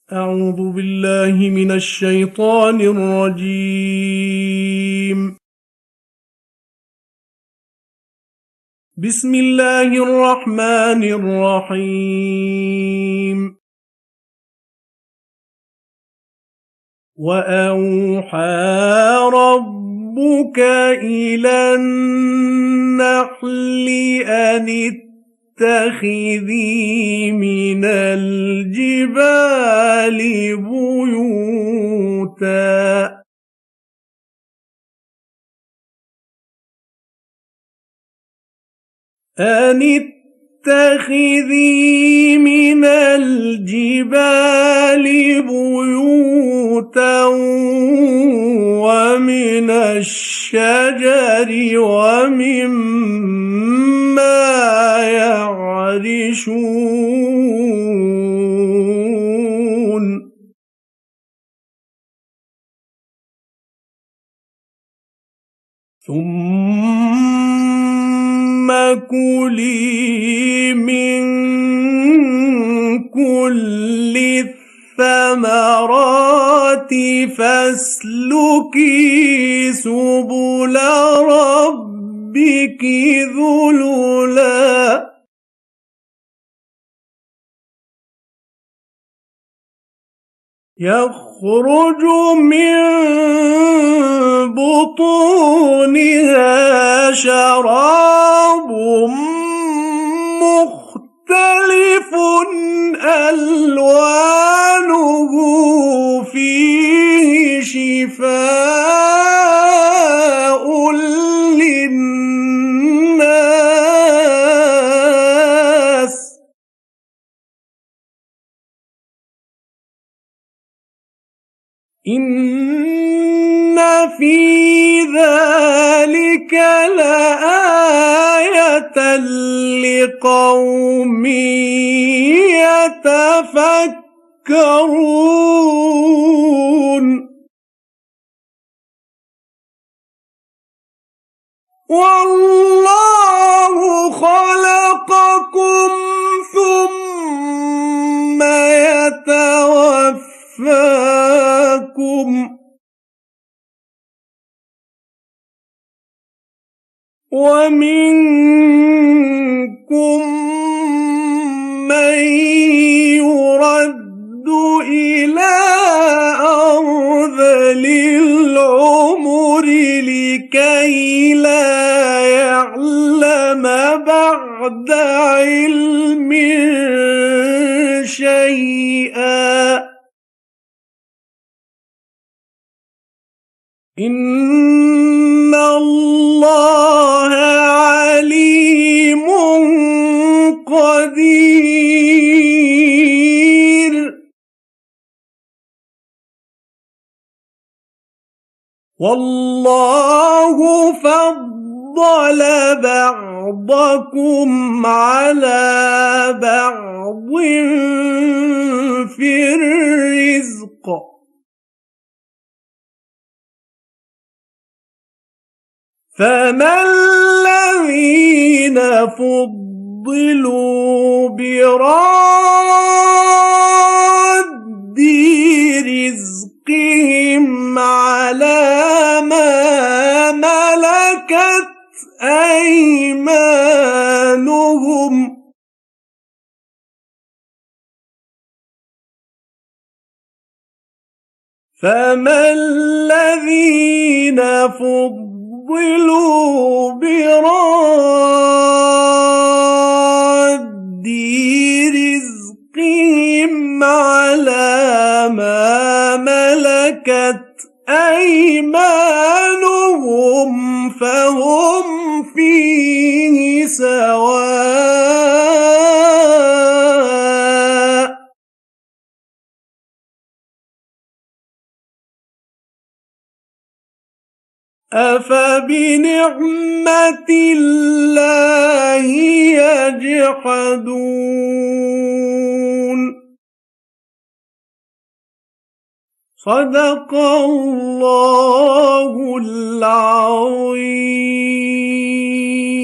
أعوذ بالله من الشيطان الرجيم. بسم الله الرحمن الرحيم. وأوحى ربك إلى النحل أن اتخذي من الجبال بيوتا أن اتخذي من الجبال بيوتا ومن الشجر ومما يعرشون ثم كلي من كل الثمرات فاسلكي سبل ربك ذللا يخرج من بطونها شراب مختلف ألوانه فيه شفاء للناس إن في ذلك لآية لقوم يتفكرون والله خلقكم ثم يتوفاكم ومنكم من يرد إلى أرذل العمر لكي لا يعلم بعد علم شيئا إن الله عليم قدير والله فضل بعضكم على بعض في الرزق فما الذين فضلوا براد رزقهم على ما ملكت أيمانهم فما الذين فضلوا براد رزقهم على ما ملكت أيمانهم فهم فيه سواء أفبنعمة الله يجحدون صدق الله العظيم.